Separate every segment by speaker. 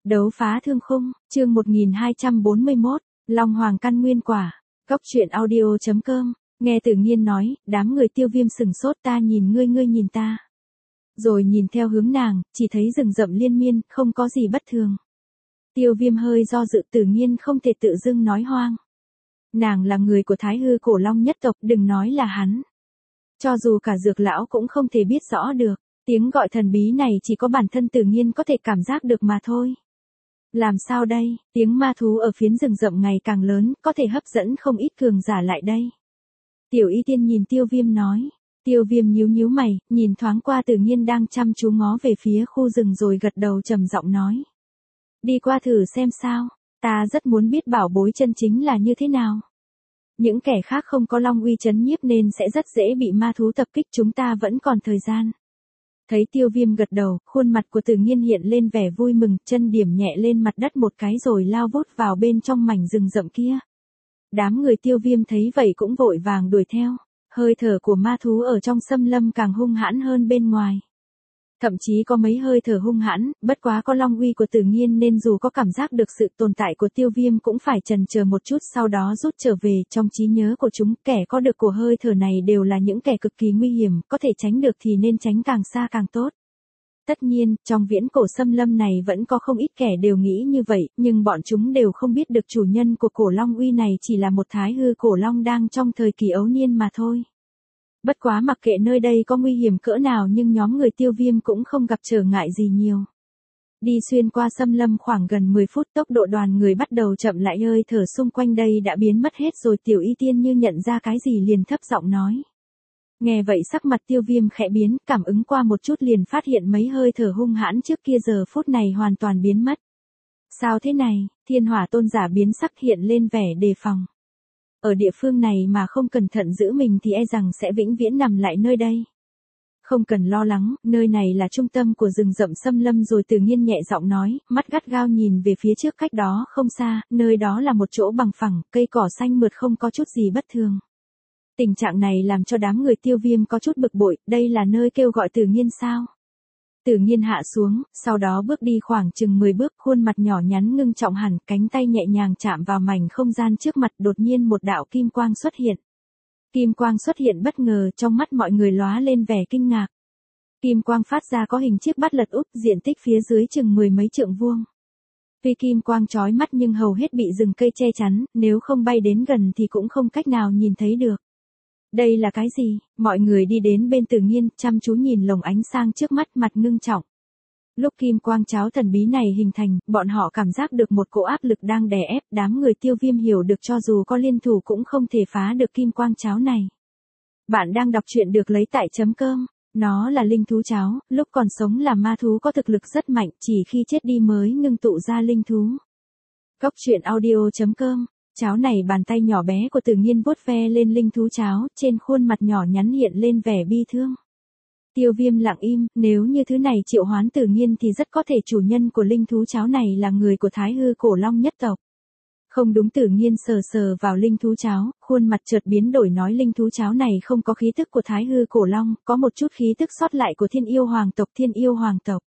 Speaker 1: Đấu phá thương khung, chương 1241, Long Hoàng căn nguyên quả. Cốc truyện audio.com, nghe Tử Nghiên nói, đám người Tiêu Viêm sừng sốt, ta nhìn ngươi, ngươi nhìn ta. Rồi nhìn theo hướng nàng, chỉ thấy rừng rậm liên miên, không có gì bất thường. Tiêu Viêm hơi do dự, Tử Nghiên không thể tự dưng nói hoang. Nàng là người của Thái Hư Cổ Long nhất tộc, đừng nói là hắn. Cho dù cả Dược lão cũng không thể biết rõ được, tiếng gọi thần bí này chỉ có bản thân Tử Nghiên có thể cảm giác được mà thôi. Làm sao đây, tiếng ma thú ở phiến rừng rậm ngày càng lớn, có thể hấp dẫn không ít cường giả lại đây. Tiểu Y Tiên nhìn Tiêu Viêm nói. Tiêu Viêm nhíu nhíu mày, nhìn thoáng qua Tử Nghiên đang chăm chú ngó về phía khu rừng rồi gật đầu trầm giọng nói. Đi qua thử xem sao, ta rất muốn biết bảo bối chân chính là như thế nào. Những kẻ khác không có long uy trấn nhiếp nên sẽ rất dễ bị ma thú tập kích, chúng ta vẫn còn thời gian. Thấy Tiêu Viêm gật đầu, khuôn mặt của Tử Nghiên hiện lên vẻ vui mừng, chân điểm nhẹ lên mặt đất một cái rồi lao vút vào bên trong mảnh rừng rậm kia. Đám người Tiêu Viêm thấy vậy cũng vội vàng đuổi theo, hơi thở của ma thú ở trong xâm lâm càng hung hãn hơn bên ngoài. Thậm chí có mấy hơi thở hung hãn, bất quá có long uy của Tử Nghiên nên dù có cảm giác được sự tồn tại của Tiêu Viêm cũng phải chần chờ một chút sau đó rút trở về. Trong trí nhớ của chúng, kẻ có được của hơi thở này đều là những kẻ cực kỳ nguy hiểm, có thể tránh được thì nên tránh càng xa càng tốt. Tất nhiên, trong viễn cổ xâm lâm này vẫn có không ít kẻ đều nghĩ như vậy, nhưng bọn chúng đều không biết được chủ nhân của cổ long uy này chỉ là một Thái Hư Cổ Long đang trong thời kỳ ấu niên mà thôi. Bất quá mặc kệ nơi đây có nguy hiểm cỡ nào nhưng nhóm người Tiêu Viêm cũng không gặp trở ngại gì nhiều. Đi xuyên qua xâm lâm khoảng gần 10 phút, tốc độ đoàn người bắt đầu chậm lại, hơi thở xung quanh đây đã biến mất hết rồi. Tiểu Y Tiên như nhận ra cái gì liền thấp giọng nói. Nghe vậy sắc mặt Tiêu Viêm khẽ biến, cảm ứng qua một chút liền phát hiện mấy hơi thở hung hãn trước kia giờ phút này hoàn toàn biến mất. Sao thế này? Thiên Hỏa Tôn giả biến sắc, hiện lên vẻ đề phòng. Ở địa phương này mà không cẩn thận giữ mình thì e rằng sẽ vĩnh viễn nằm lại nơi đây. Không cần lo lắng, nơi này là trung tâm của rừng rậm xâm lâm rồi. Tử Nghiên nhẹ giọng nói, mắt gắt gao nhìn về phía trước cách đó không xa, nơi đó là một chỗ bằng phẳng, cây cỏ xanh mượt không có chút gì bất thường. Tình trạng này làm cho đám người Tiêu Viêm có chút bực bội, đây là nơi kêu gọi Tử Nghiên sao? Tử Nghiên hạ xuống, sau đó bước đi khoảng chừng 10 bước, khuôn mặt nhỏ nhắn ngưng trọng hẳn, cánh tay nhẹ nhàng chạm vào mảnh không gian trước mặt, đột nhiên một đạo kim quang xuất hiện. Kim quang xuất hiện bất ngờ, trong mắt mọi người lóa lên vẻ kinh ngạc. Kim quang phát ra có hình chiếc bát lật úp, diện tích phía dưới chừng 10 mấy trượng vuông. Tuy kim quang chói mắt nhưng hầu hết bị rừng cây che chắn, nếu không bay đến gần thì cũng không cách nào nhìn thấy được. Đây là cái gì? Mọi người đi đến bên Tử Nghiên, chăm chú nhìn lồng ánh sáng trước mắt, mặt ngưng trọng. Lúc kim quang cháo thần bí này hình thành, bọn họ cảm giác được một cỗ áp lực đang đè ép, đám người Tiêu Viêm hiểu được cho dù có liên thủ cũng không thể phá được kim quang cháo này. Bạn đang đọc truyện được lấy tại .com, nó là linh thú cháo, lúc còn sống là ma thú có thực lực rất mạnh, chỉ khi chết đi mới ngưng tụ ra linh thú. Cốc truyện audio.com. Cháo này bàn tay nhỏ bé của Tử Nghiên vuốt ve lên linh thú cháo, trên khuôn mặt nhỏ nhắn hiện lên vẻ bi thương. Tiêu Viêm lặng im, nếu như thứ này triệu hoán Tử Nghiên thì rất có thể chủ nhân của linh thú cháo này là người của Thái Hư Cổ Long nhất tộc. Không đúng, Tử Nghiên sờ sờ vào linh thú cháo, khuôn mặt chợt biến đổi nói linh thú cháo này không có khí tức của Thái Hư Cổ Long, có một chút khí tức sót lại của Thiên Yêu Hoàng tộc. Thiên Yêu Hoàng tộc.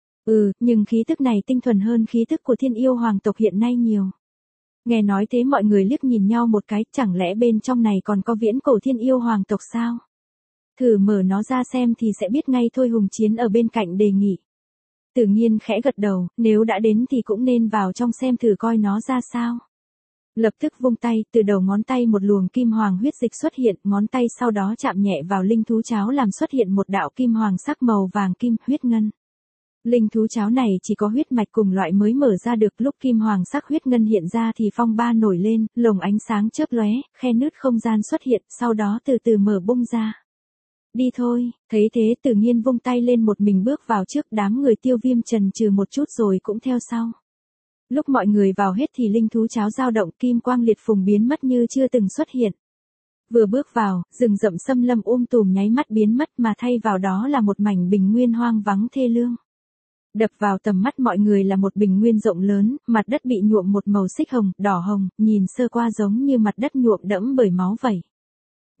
Speaker 1: Nhưng khí tức này tinh thuần hơn khí tức của Thiên Yêu Hoàng tộc hiện nay nhiều. Nghe nói thế mọi người liếc nhìn nhau một cái, chẳng lẽ bên trong này còn có viễn cổ Thiên Yêu Hoàng tộc sao? Thử mở nó ra xem thì sẽ biết ngay thôi. Hùng Chiến ở bên cạnh đề nghị. Tử Nghiên khẽ gật đầu, nếu đã đến thì cũng nên vào trong xem thử coi nó ra sao. Lập tức vung tay, từ đầu ngón tay một luồng kim hoàng huyết dịch xuất hiện, ngón tay sau đó chạm nhẹ vào linh thú cháo làm xuất hiện một đạo kim hoàng sắc màu vàng kim, huyết ngân. Linh thú cháo này chỉ có huyết mạch cùng loại mới mở ra được, lúc kim hoàng sắc huyết ngân hiện ra thì phong ba nổi lên, lồng ánh sáng chớp lóe, khe nứt không gian xuất hiện, sau đó từ từ mở bung ra. Đi thôi, thấy thế Tử Nghiên vung tay lên một mình bước vào trước, đám người Tiêu Viêm chần chừ một chút rồi cũng theo sau. Lúc mọi người vào hết thì linh thú cháo dao động, kim quang liệt phùng biến mất như chưa từng xuất hiện. Vừa bước vào, rừng rậm xâm lâm tùm nháy mắt biến mất mà thay vào đó là một mảnh bình nguyên hoang vắng thê lương. Đập vào tầm mắt mọi người là một bình nguyên rộng lớn, mặt đất bị nhuộm một màu xích hồng, đỏ hồng, nhìn sơ qua giống như mặt đất nhuộm đẫm bởi máu vẩy.